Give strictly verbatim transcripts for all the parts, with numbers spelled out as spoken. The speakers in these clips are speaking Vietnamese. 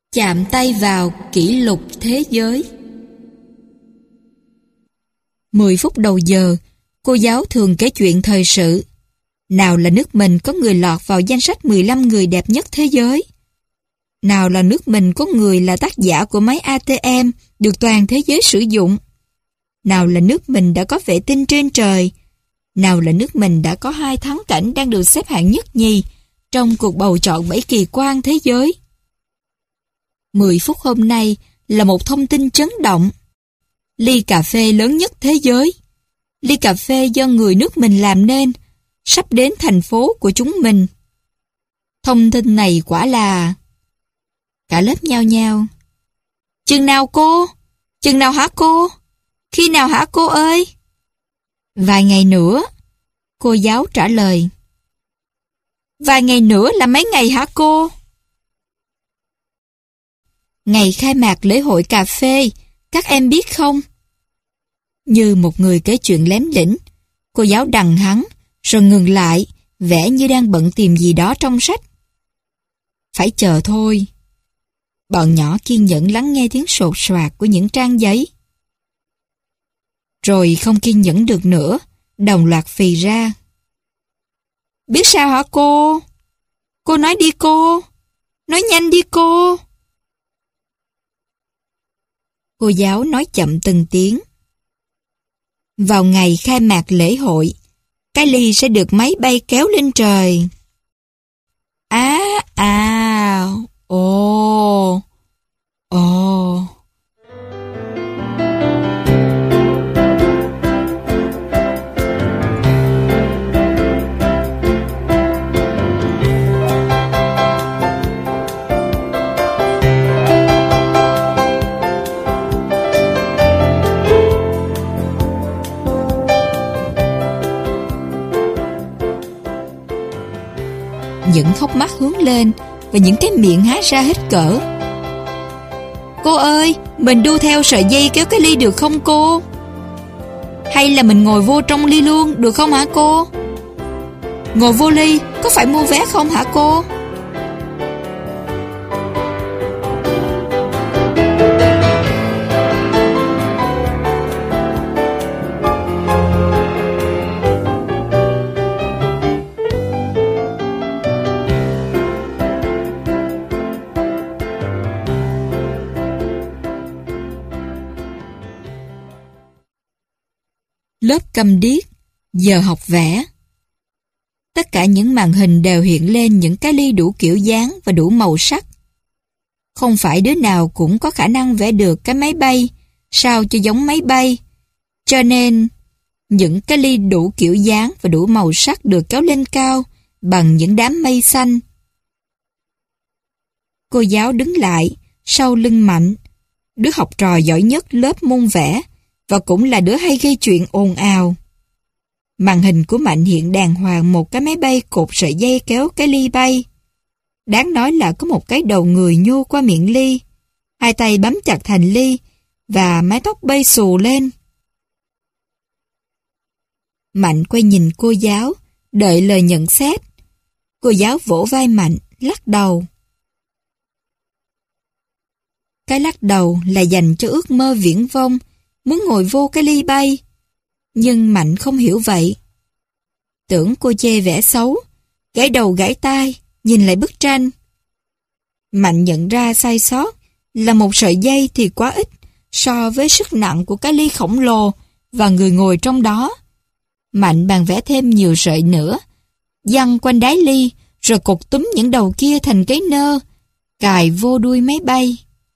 Chạm tay vào kỷ lục thế giới. Mười phút đầu giờ, cô giáo thường kể chuyện thời sự. Nào là nước mình có người lọt vào danh sách mười lăm người đẹp nhất thế giới. Nào là nước mình có người là tác giả của máy a tê em được toàn thế giới sử dụng. Nào là nước mình đã có vệ tinh trên trời. Nào là nước mình đã có hai thắng cảnh đang được xếp hạng nhất nhì trong cuộc bầu chọn bảy kỳ quan thế giới. Mười phút hôm nay là một thông tin chấn động. Ly cà phê lớn nhất thế giới, ly cà phê do người nước mình làm nên, sắp đến thành phố của chúng mình. Thông tin này quả là... Cả lớp nhao nhao. Chừng nào cô? Chừng nào hả cô? Khi nào hả cô ơi? Vài ngày nữa, cô giáo trả lời. Vài ngày nữa là mấy ngày hả cô? Ngày khai mạc lễ hội cà phê, các em biết không? Như một người kể chuyện lém lĩnh, cô giáo đằng hắn, rồi ngừng lại, vẻ như đang bận tìm gì đó trong sách. Phải chờ thôi. Bọn nhỏ kiên nhẫn lắng nghe tiếng sột soạt của những trang giấy. Rồi không kiên nhẫn được nữa, đồng loạt phì ra. Biết sao hả cô? Cô nói đi cô. Nói nhanh đi cô. Cô giáo nói chậm từng tiếng. Vào ngày khai mạc lễ hội, cái ly sẽ được máy bay kéo lên trời. Á, à, ồ, ồ. Những hốc mắt hướng lên và những cái miệng há ra hết cỡ. Cô ơi, mình đu theo sợi dây kéo cái ly được không cô? Hay là mình ngồi vô trong ly luôn được không hả cô? Ngồi vô ly có phải mua vé không hả cô? Lớp câm điếc, giờ học vẽ. Tất cả những màn hình đều hiện lên những cái ly đủ kiểu dáng và đủ màu sắc. Không phải đứa nào cũng có khả năng vẽ được cái máy bay, sao cho giống máy bay. Cho nên, những cái ly đủ kiểu dáng và đủ màu sắc được kéo lên cao bằng những đám mây xanh. Cô giáo đứng lại, sau lưng Mạnh, đứa học trò giỏi nhất lớp môn vẽ, và cũng là đứa hay gây chuyện ồn ào. Màn hình của Mạnh hiện đàng hoàng một cái máy bay cột sợi dây kéo cái ly bay. Đáng nói là có một cái đầu người nhô qua miệng ly, hai tay bám chặt thành ly, và mái tóc bay xù lên. Mạnh quay nhìn cô giáo, đợi lời nhận xét. Cô giáo vỗ vai Mạnh, lắc đầu. Cái lắc đầu là dành cho ước mơ viển vông, muốn ngồi vô cái ly bay. Nhưng Mạnh không hiểu vậy. Tưởng cô chê vẽ xấu, gãi đầu gãi tai, nhìn lại bức tranh. Mạnh nhận ra sai sót là một sợi dây thì quá ít so với sức nặng của cái ly khổng lồ và người ngồi trong đó. Mạnh bàn vẽ thêm nhiều sợi nữa, giăng quanh đáy ly rồi cột túm những đầu kia thành cái nơ, cài vô đuôi máy bay.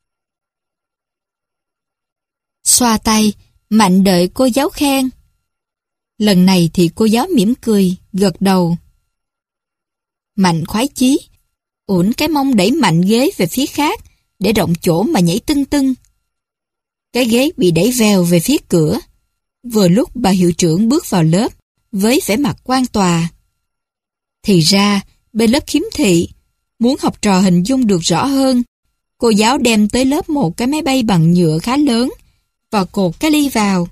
Xoa tay, Mạnh đợi cô giáo khen. Lần này thì cô giáo mỉm cười, gật đầu. Mạnh khoái chí, uốn cái mông đẩy mạnh ghế về phía khác để rộng chỗ mà nhảy tưng tưng. Cái ghế bị đẩy vèo về phía cửa. Vừa lúc bà hiệu trưởng bước vào lớp với vẻ mặt quan tòa. Thì ra, bên lớp khiếm thị, muốn học trò hình dung được rõ hơn, cô giáo đem tới lớp một cái máy bay bằng nhựa khá lớn và cột cái ly vào.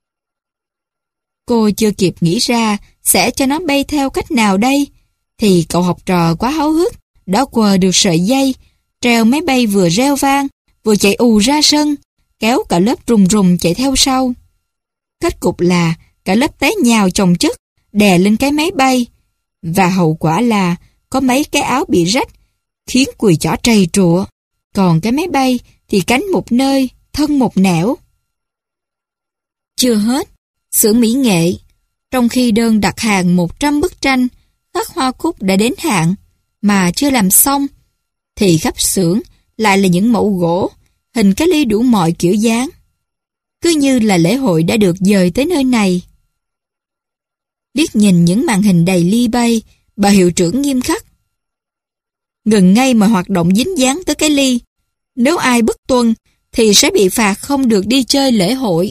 Cô chưa kịp nghĩ ra sẽ cho nó bay theo cách nào đây, thì cậu học trò quá háo hức đã quờ được sợi dây, Treo máy bay vừa reo vang, vừa chạy ù ra sân, kéo cả lớp rùng rùng chạy theo sau. Kết cục là cả lớp té nhào chồng chất, đè lên cái máy bay, và hậu quả là có mấy cái áo bị rách, khiến cùi chỏ trầy trụa, còn cái máy bay thì cánh một nơi, thân một nẻo. Chưa hết, xưởng mỹ nghệ, trong khi đơn đặt hàng một trăm bức tranh khắc hoa cúc đã đến hạn mà chưa làm xong, thì khắp xưởng lại là những mẫu gỗ, hình cái ly đủ mọi kiểu dáng. Cứ như là lễ hội đã được dời tới nơi này. Liếc nhìn những màn hình đầy ly bay, bà hiệu trưởng nghiêm khắc: ngừng ngay mọi hoạt động dính dáng tới cái ly. Nếu ai bất tuân thì sẽ bị phạt không được đi chơi lễ hội.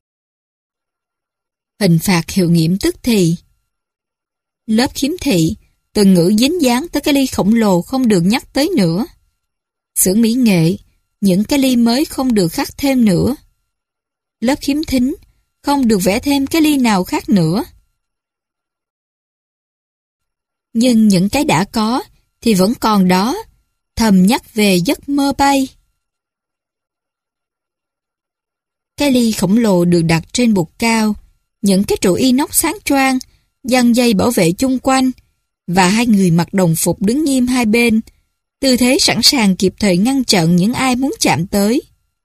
Hình phạt hiệu nghiệm tức thì. Lớp khiếm thị, từ ngữ dính dáng tới cái ly khổng lồ không được nhắc tới nữa. Xưởng mỹ nghệ, những cái ly mới không được khắc thêm nữa. Lớp khiếm thính, không được vẽ thêm cái ly nào khác nữa. Nhưng những cái đã có thì vẫn còn đó, thầm nhắc về giấc mơ bay. Cái ly khổng lồ được đặt trên bục cao, những cái trụ inox sáng choang, giăng dây bảo vệ chung quanh, và hai người mặc đồng phục đứng nghiêm hai bên, tư thế sẵn sàng kịp thời ngăn chặn những ai muốn chạm tới.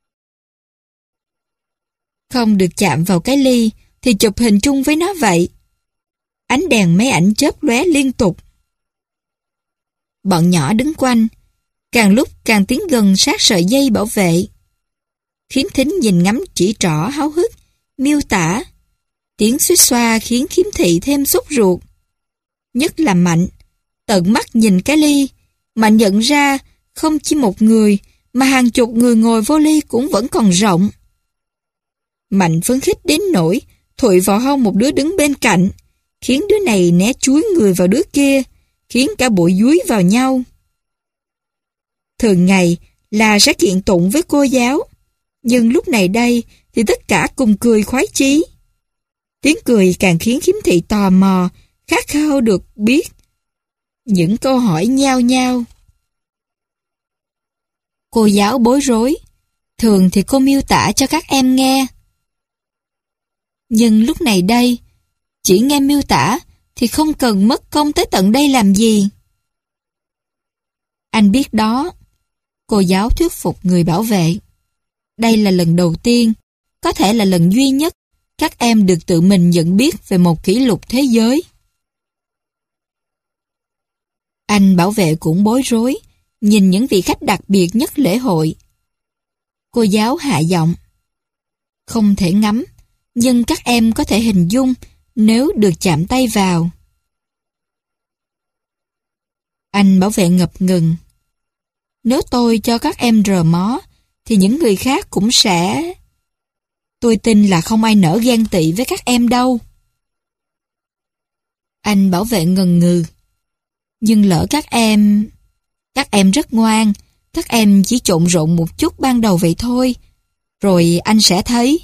Không được chạm vào cái ly thì chụp hình chung với nó vậy. Ánh đèn máy ảnh chớp lóe liên tục. Bọn nhỏ đứng quanh, càng lúc càng tiến gần sát sợi dây bảo vệ. Khiếm thính nhìn ngắm chỉ trỏ háo hức, miêu tả. Tiếng xuýt xoa khiến khiếm thị thêm sốt ruột. Nhất là Mạnh, tận mắt nhìn cái ly, Mạnh nhận ra không chỉ một người mà hàng chục người ngồi vô ly cũng vẫn còn rộng. Mạnh phấn khích đến nỗi thụi vào hông một đứa đứng bên cạnh, khiến đứa này né chúi người vào đứa kia, khiến cả bụi dúi vào nhau. Thường ngày là sẽ kiện tụng với cô giáo, nhưng lúc này đây thì tất cả cùng cười khoái chí. Tiếng cười càng khiến khiếm thị tò mò, khát khao được biết những câu hỏi nhao nhao. Cô giáo bối rối, thường thì cô miêu tả cho các em nghe. Nhưng lúc này đây, chỉ nghe miêu tả thì không cần mất công tới tận đây làm gì. Anh biết đó, cô giáo thuyết phục người bảo vệ. Đây là lần đầu tiên, có thể là lần duy nhất, các em được tự mình nhận biết về một kỷ lục thế giới. Anh bảo vệ cũng bối rối, nhìn những vị khách đặc biệt nhất lễ hội. Cô giáo hạ giọng: không thể ngắm, nhưng các em có thể hình dung nếu được chạm tay vào. Anh bảo vệ ngập ngừng: nếu tôi cho các em rờ mó, thì những người khác cũng sẽ... Tôi tin là không ai nỡ ghen tị với các em đâu. Anh bảo vệ ngần ngừ: nhưng lỡ các em... Các em rất ngoan, các em chỉ trộn rộn một chút ban đầu vậy thôi, rồi anh sẽ thấy.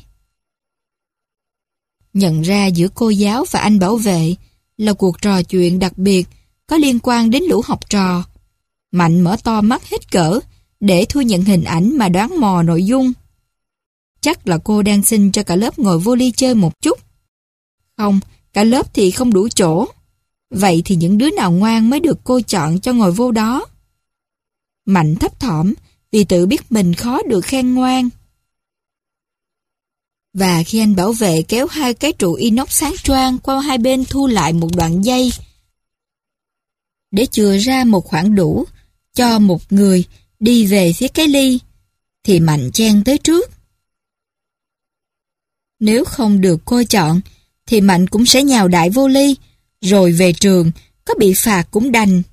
Nhận ra giữa cô giáo và anh bảo vệ là cuộc trò chuyện đặc biệt có liên quan đến lũ học trò. Mạnh mở to mắt hết cỡ để thu nhận hình ảnh mà đoán mò nội dung. Chắc là cô đang xin cho cả lớp ngồi vô ly chơi một chút. Không, cả lớp thì không đủ chỗ. Vậy thì những đứa nào ngoan mới được cô chọn cho ngồi vô đó. Mạnh thấp thỏm vì tự biết mình khó được khen ngoan. Và khi anh bảo vệ kéo hai cái trụ inox sáng choang qua hai bên thu lại một đoạn dây để chừa ra một khoảng đủ cho một người đi về phía cái ly, thì Mạnh chen tới trước. Nếu không được cô chọn, thì Mạnh cũng sẽ nhào đại vô ly, rồi về trường, có bị phạt cũng đành.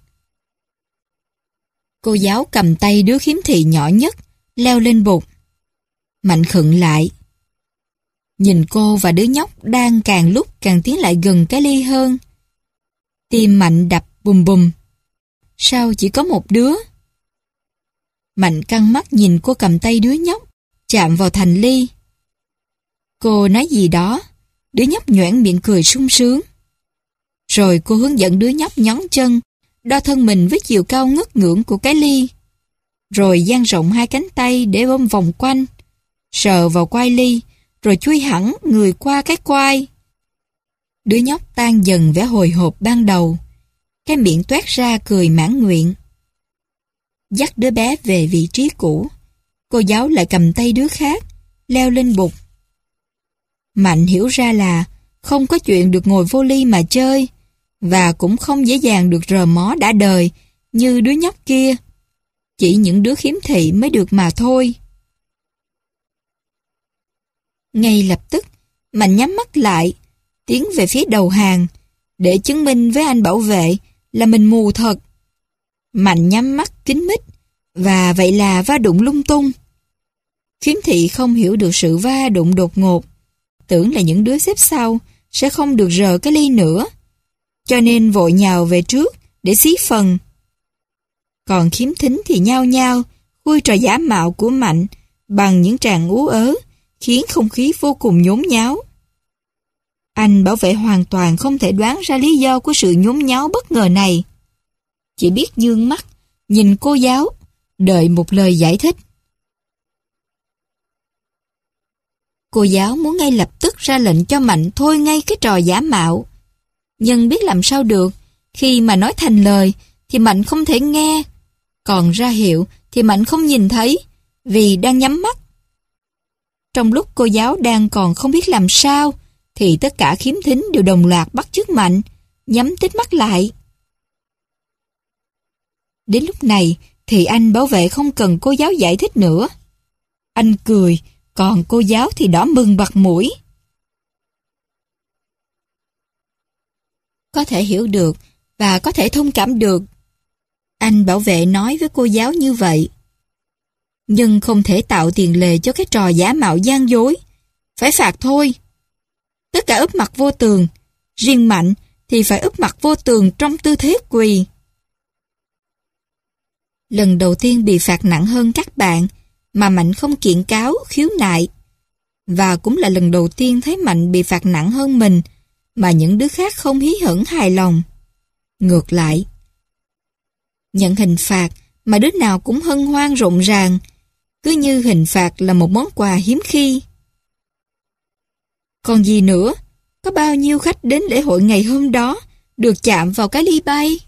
Cô giáo cầm tay đứa khiếm thị nhỏ nhất, leo lên bục. Mạnh khựng lại. Nhìn cô và đứa nhóc đang càng lúc càng tiến lại gần cái ly hơn. Tim Mạnh đập bùm bùm. Sao chỉ có một đứa? Mạnh căng mắt nhìn cô cầm tay đứa nhóc, chạm vào thành ly. Cô nói gì đó, đứa nhóc nhoẻn miệng cười sung sướng. Rồi cô hướng dẫn đứa nhóc nhón chân, đo thân mình với chiều cao ngất ngưỡng của cái ly. rồi dang rộng hai cánh tay để ôm vòng quanh, sờ vào quai Ly, rồi chui hẳn người qua cái quai. Đứa nhóc tan dần vẻ hồi hộp ban đầu, cái miệng toét ra cười mãn nguyện. Dắt đứa bé về vị trí cũ, cô giáo lại cầm tay đứa khác, leo lên bục. Mạnh hiểu ra là không có chuyện được ngồi vô ly mà chơi, và cũng không dễ dàng được rờ mó đã đời như đứa nhóc kia. Chỉ những đứa khiếm thị mới được mà thôi. Ngay lập tức, Mạnh nhắm mắt lại, tiến về phía đầu hàng, để chứng minh với anh bảo vệ là mình mù thật. Mạnh nhắm mắt kín mít, và vậy là va đụng lung tung. Khiếm thị không hiểu được sự va đụng đột ngột, tưởng là những đứa xếp sau sẽ không được rờ cái ly nữa, cho nên vội nhào về trước để xí phần. Còn khiếm thính thì nhao nhao khui trò giả mạo của Mạnh bằng những tràng ú ớ, khiến không khí vô cùng nhốn nháo. Anh bảo vệ hoàn toàn không thể đoán ra lý do của sự nhốn nháo bất ngờ này. Chỉ biết nhương mắt, nhìn cô giáo, đợi một lời giải thích. Cô giáo muốn ngay lập tức ra lệnh cho Mạnh thôi ngay cái trò giả mạo. Nhưng biết làm sao được, khi mà nói thành lời thì Mạnh không thể nghe, còn ra hiệu thì Mạnh không nhìn thấy, vì đang nhắm mắt. Trong lúc cô giáo đang còn không biết làm sao, thì tất cả khiếm thính đều đồng loạt bắt chước Mạnh, nhắm tít mắt lại. Đến lúc này thì anh bảo vệ không cần cô giáo giải thích nữa. Anh cười, còn cô giáo thì đỏ bừng bặt mũi. Có thể hiểu được và có thể thông cảm được. Anh bảo vệ nói với cô giáo như vậy. Nhưng không thể tạo tiền lệ cho cái trò giả mạo gian dối. Phải phạt thôi. Tất cả úp mặt vô tường. Riêng Mạnh thì phải úp mặt vô tường trong tư thế quỳ. Lần đầu tiên bị phạt nặng hơn các bạn, mà Mạnh không kiện cáo, khiếu nại. Và cũng là lần đầu tiên thấy Mạnh bị phạt nặng hơn mình, mà những đứa khác không hí hửng hài lòng. Ngược lại, nhận hình phạt mà đứa nào cũng hân hoan rộn ràng, cứ như hình phạt là một món quà hiếm khi. Còn gì nữa, có bao nhiêu khách đến lễ hội ngày hôm đó được chạm vào cái ly bay?